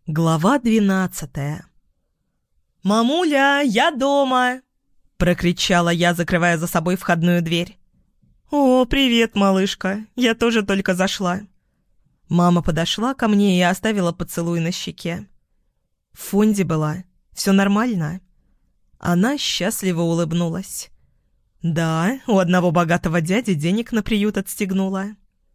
Глава 12. «Мамуля, я дома!» – прокричала я, закрывая за собой входную дверь. «О, привет, малышка, я тоже только зашла». Мама подошла ко мне и оставила поцелуй на щеке. В фонде была. Все нормально? Она счастливо улыбнулась. Да, у одного богатого дяди денег на приют отстегнула.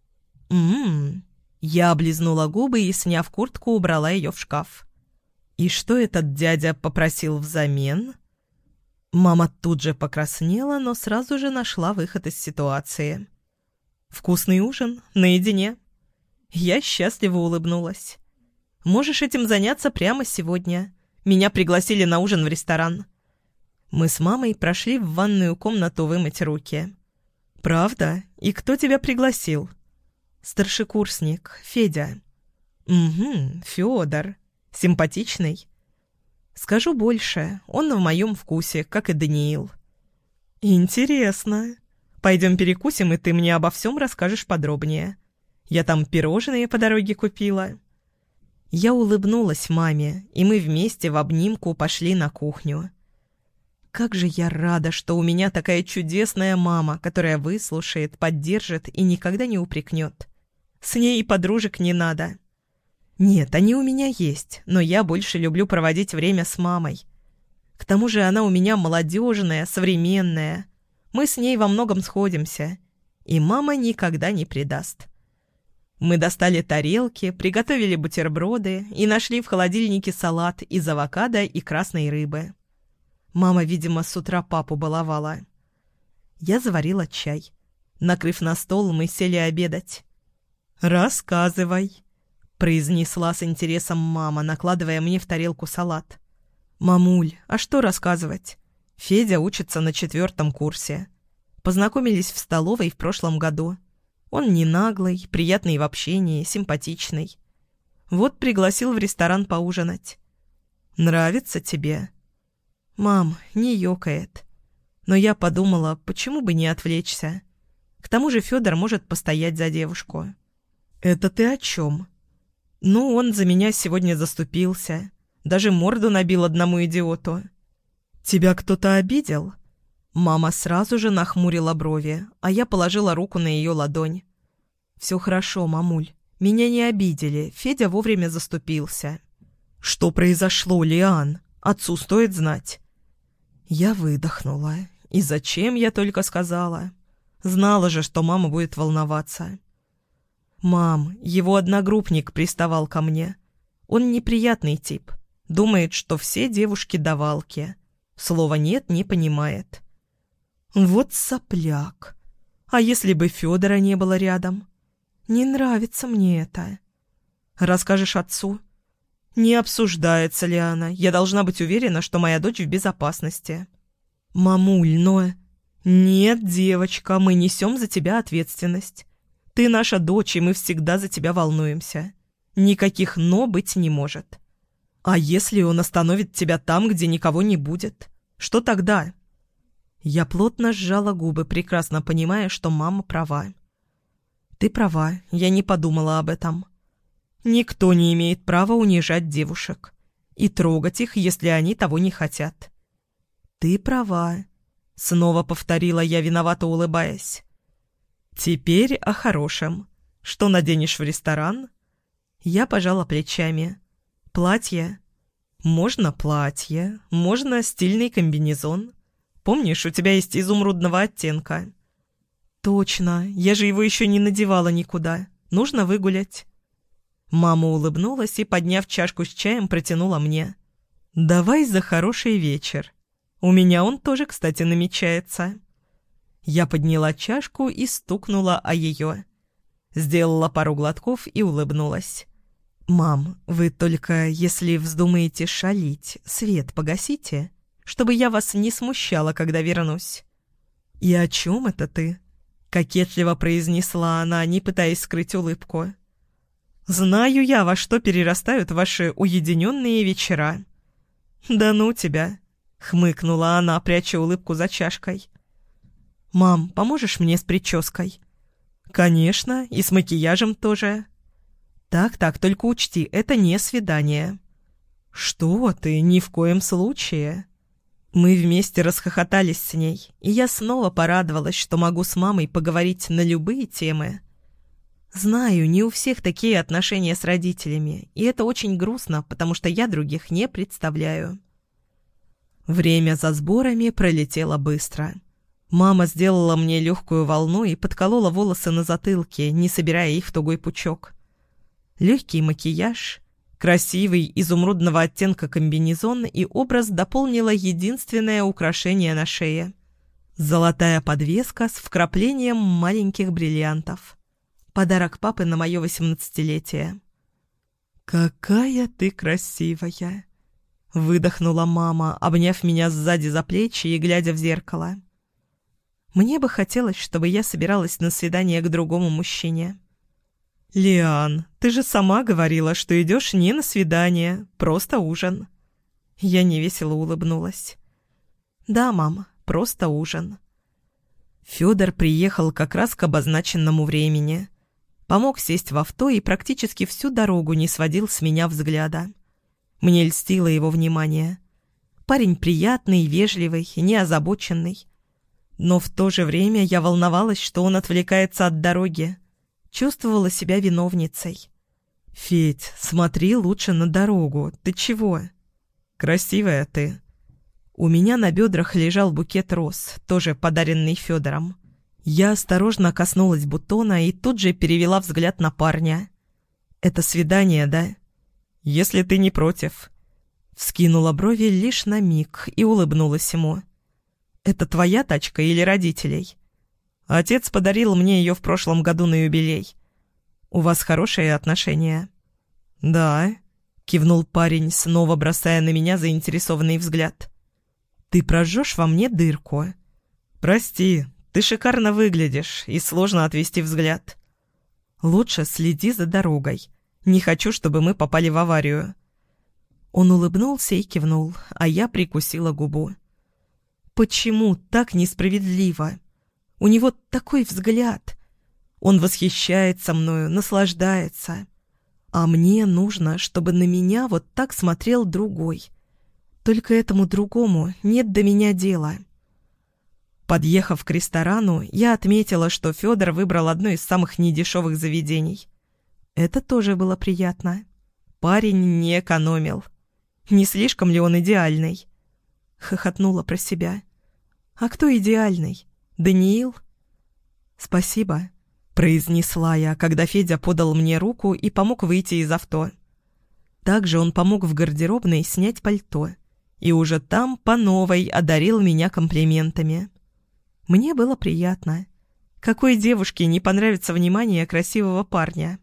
Я облизнула губы и, сняв куртку, убрала ее в шкаф. И что этот дядя попросил взамен? Мама тут же покраснела, но сразу же нашла выход из ситуации. Вкусный ужин, наедине. Я счастливо улыбнулась. Можешь этим заняться прямо сегодня. Меня пригласили на ужин в ресторан. Мы с мамой прошли в ванную комнату вымыть руки. Правда? И кто тебя пригласил? Старшекурсник, Федя. Угу, Федор. Симпатичный. Скажу больше, он в моем вкусе, как и Даниил. Интересно. Пойдем перекусим, и ты мне обо всем расскажешь подробнее. Я там пирожные по дороге купила. Я улыбнулась маме, и мы вместе в обнимку пошли на кухню. Как же я рада, что у меня такая чудесная мама, которая выслушает, поддержит и никогда не упрекнет. С ней и подружек не надо. Нет, они у меня есть, но я больше люблю проводить время с мамой. К тому же она у меня молодежная, современная. Мы с ней во многом сходимся, и мама никогда не предаст. Мы достали тарелки, приготовили бутерброды и нашли в холодильнике салат из авокадо и красной рыбы. Мама, видимо, с утра папу баловала. Я заварила чай. Накрыв на стол, мы сели обедать. «Рассказывай», — произнесла с интересом мама, накладывая мне в тарелку салат. «Мамуль, а что рассказывать? Федя учится на 4 курсе. Познакомились в столовой в прошлом году. Он не наглый, приятный в общении, симпатичный. Вот пригласил в ресторан поужинать. Нравится тебе?» «Мам, не ёкает. Но я подумала, почему бы не отвлечься? К тому же Федор может постоять за девушку». «Это ты о чем?» «Ну, он за меня сегодня заступился. Даже морду набил одному идиоту». «Тебя кто-то обидел?» Мама сразу же нахмурила брови, а я положила руку на ее ладонь. «Все хорошо, мамуль. Меня не обидели. Федя вовремя заступился». «Что произошло, Лиан? Отцу стоит знать». Я выдохнула. И зачем я только сказала? Знала же, что мама будет волноваться. «Мам, его одногруппник приставал ко мне. Он неприятный тип. Думает, что все девушки давалки. Слова «нет» не понимает». «Вот сопляк. А если бы Федора не было рядом? Не нравится мне это. Расскажешь отцу?» «Не обсуждается, Лиана. Я должна быть уверена, что моя дочь в безопасности». «Мамуль, но...» «Нет, девочка, мы несем за тебя ответственность. Ты наша дочь, и мы всегда за тебя волнуемся. Никаких «но» быть не может. А если он остановит тебя там, где никого не будет? Что тогда?» Я плотно сжала губы, прекрасно понимая, что мама права. «Ты права, я не подумала об этом. Никто не имеет права унижать девушек и трогать их, если они того не хотят». «Ты права», — снова повторила я, виновато улыбаясь. «Теперь о хорошем. Что наденешь в ресторан?» Я пожала плечами. «Платье?» «Можно платье, можно стильный комбинезон. Помнишь, у тебя есть изумрудного оттенка?» «Точно, я же его еще не надевала никуда. Нужно выгулять». Мама улыбнулась и, подняв чашку с чаем, протянула мне. «Давай за хороший вечер. У меня он тоже, кстати, намечается». Я подняла чашку и стукнула о ее. Сделала пару глотков и улыбнулась. «Мам, вы только, если вздумаете шалить, свет погасите, чтобы я вас не смущала, когда вернусь». «И о чем это ты?» — кокетливо произнесла она, не пытаясь скрыть улыбку. «Знаю я, во что перерастают ваши уединенные вечера». «Да ну тебя!» — хмыкнула она, пряча улыбку за чашкой. «Мам, поможешь мне с прической?» «Конечно, и с макияжем тоже». «Так, только учти, это не свидание». «Что ты, ни в коем случае!» Мы вместе расхохотались с ней, и я снова порадовалась, что могу с мамой поговорить на любые темы. Знаю, не у всех такие отношения с родителями, и это очень грустно, потому что я других не представляю. Время за сборами пролетело быстро. Мама сделала мне легкую волну и подколола волосы на затылке, не собирая их в тугой пучок. Легкий макияж, красивый изумрудного оттенка комбинезон и образ дополнило единственное украшение на шее – золотая подвеска с вкраплением маленьких бриллиантов. Подарок папы на мое 18-летие. «Какая ты красивая!» – выдохнула мама, обняв меня сзади за плечи и глядя в зеркало. Мне бы хотелось, чтобы я собиралась на свидание к другому мужчине. «Лиан, ты же сама говорила, что идешь не на свидание, просто ужин». Я невесело улыбнулась. «Да, мам, просто ужин». Федор приехал как раз к обозначенному времени. Помог сесть в авто и практически всю дорогу не сводил с меня взгляда. Мне льстило его внимание. Парень приятный, вежливый, неозабоченный. Но в то же время я волновалась, что он отвлекается от дороги. Чувствовала себя виновницей. «Федь, смотри лучше на дорогу. Ты чего?» «Красивая ты». У меня на бедрах лежал букет роз, тоже подаренный Федором. Я осторожно коснулась бутона и тут же перевела взгляд на парня. «Это свидание, да?» «Если ты не против». Вскинула брови лишь на миг и улыбнулась ему. «Это твоя тачка или родителей?» «Отец подарил мне ее в прошлом году на юбилей. У вас хорошие отношения?» «Да», — кивнул парень, снова бросая на меня заинтересованный взгляд. «Ты прожжешь во мне дырку?» «Прости, ты шикарно выглядишь, и сложно отвести взгляд». «Лучше следи за дорогой. Не хочу, чтобы мы попали в аварию». Он улыбнулся и кивнул, а я прикусила губу. «Почему так несправедливо? У него такой взгляд. Он восхищается мною, наслаждается. А мне нужно, чтобы на меня вот так смотрел другой. Только этому другому нет до меня дела». Подъехав к ресторану, я отметила, что Федор выбрал одно из самых недешевых заведений. Это тоже было приятно. Парень не экономил. Не слишком ли он идеальный? Хохотнула про себя. «А кто идеальный? Даниил?» «Спасибо», — произнесла я, когда Федя подал мне руку и помог выйти из авто. Также он помог в гардеробной снять пальто и уже там по новой одарил меня комплиментами. Мне было приятно. Какой девушке не понравится внимание красивого парня?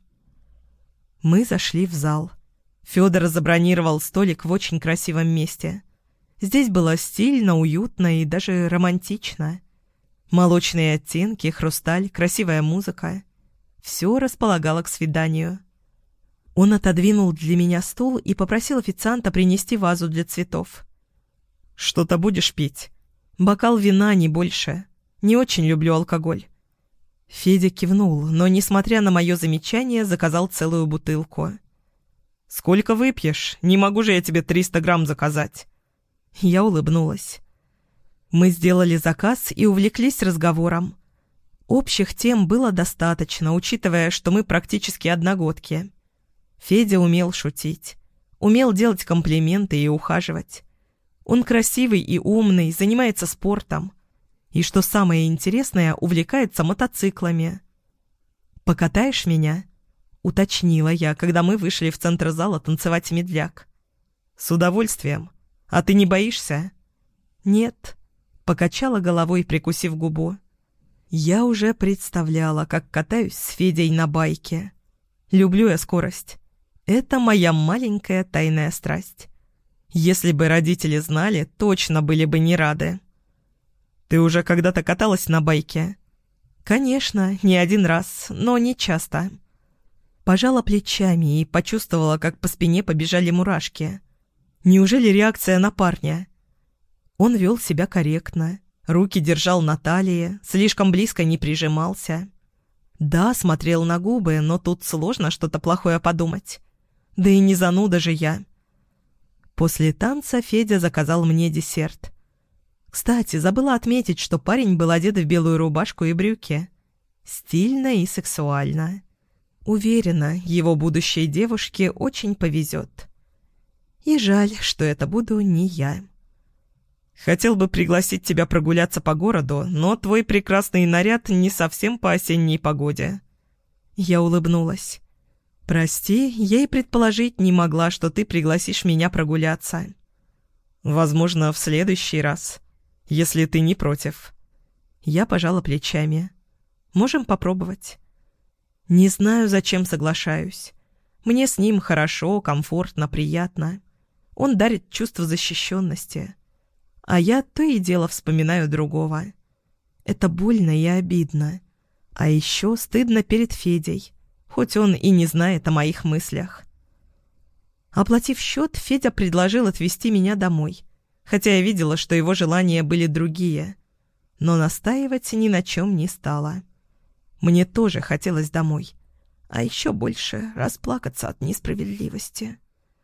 Мы зашли в зал. Федор забронировал столик в очень красивом месте. Здесь было стильно, уютно и даже романтично. Молочные оттенки, хрусталь, красивая музыка. Все располагало к свиданию. Он отодвинул для меня стул и попросил официанта принести вазу для цветов. «Что-то будешь пить? Бокал вина, не больше. Не очень люблю алкоголь». Федя кивнул, но, несмотря на мое замечание, заказал целую бутылку. «Сколько выпьешь? Не могу же я тебе 300 грамм заказать». Я улыбнулась. Мы сделали заказ и увлеклись разговором. Общих тем было достаточно, учитывая, что мы практически одногодки. Федя умел шутить, умел делать комплименты и ухаживать. Он красивый и умный, занимается спортом. И, что самое интересное, увлекается мотоциклами. «Покатаешь меня?» — уточнила я, когда мы вышли в центр зала танцевать медляк. «С удовольствием. А ты не боишься?» «Нет», — покачала головой, прикусив губу. Я уже представляла, как катаюсь с Федей на байке. Люблю я скорость. Это моя маленькая тайная страсть. Если бы родители знали, точно были бы не рады. «Ты уже когда-то каталась на байке?» «Конечно, не один раз, но не часто». Пожала плечами и почувствовала, как по спине побежали мурашки. Неужели реакция на парня? Он вел себя корректно, руки держал на талии, слишком близко не прижимался. Да, смотрел на губы, но тут сложно что-то плохое подумать. Да и не зануда же я. После танца Федя заказал мне десерт. Кстати, забыла отметить, что парень был одет в белую рубашку и брюки. Стильно и сексуально. Уверена, его будущей девушке очень повезет. И жаль, что это буду не я. Хотел бы пригласить тебя прогуляться по городу, но твой прекрасный наряд не совсем по осенней погоде. Я улыбнулась. Прости, я и предположить не могла, что ты пригласишь меня прогуляться. Возможно, в следующий раз, если ты не против. Я пожала плечами. Можем попробовать. Не знаю, зачем соглашаюсь. Мне с ним хорошо, комфортно, приятно. Он дарит чувство защищенности. А я то и дело вспоминаю другого. Это больно и обидно. А еще стыдно перед Федей, хоть он и не знает о моих мыслях. Оплатив счет, Федя предложил отвезти меня домой, хотя я видела, что его желания были другие. Но настаивать ни на чем не стала. Мне тоже хотелось домой, а еще больше расплакаться от несправедливости.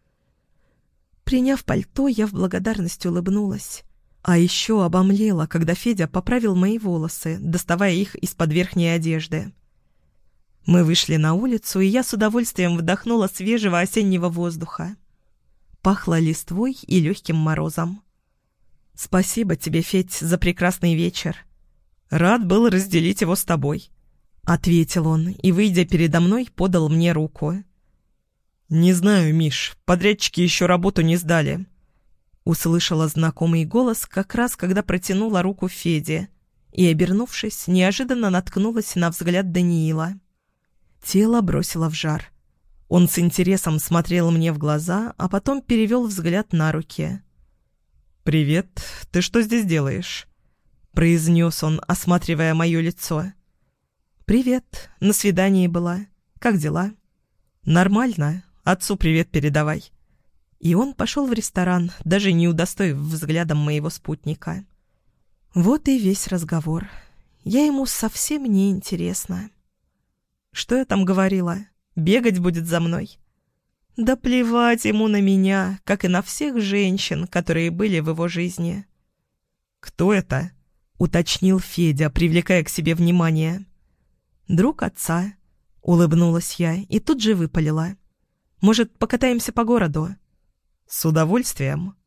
Приняв пальто, я в благодарность улыбнулась. А еще обомлела, когда Федя поправил мои волосы, доставая их из-под верхней одежды. Мы вышли на улицу, и я с удовольствием вдохнула свежего осеннего воздуха. Пахло листвой и легким морозом. «Спасибо тебе, Федь, за прекрасный вечер. Рад был разделить его с тобой», — ответил он и, выйдя передо мной, подал мне руку. «Не знаю, Миш, подрядчики еще работу не сдали». Услышала знакомый голос как раз, когда протянула руку Феде, и, обернувшись, неожиданно наткнулась на взгляд Даниила. Тело бросило в жар. Он с интересом смотрел мне в глаза, а потом перевел взгляд на руки. «Привет, ты что здесь делаешь?» — произнес он, осматривая мое лицо. «Привет, на свидании была. Как дела?» «Нормально. Отцу привет передавай». И он пошел в ресторан, даже не удостоив взглядом моего спутника. Вот и весь разговор. Я ему совсем не интересна. Что я там говорила? Бегать будет за мной? Да плевать ему на меня, как и на всех женщин, которые были в его жизни. «Кто это?» — уточнил Федя, привлекая к себе внимание. «Друг отца», — улыбнулась я и тут же выпалила. «Может, покатаемся по городу?» «С удовольствием»,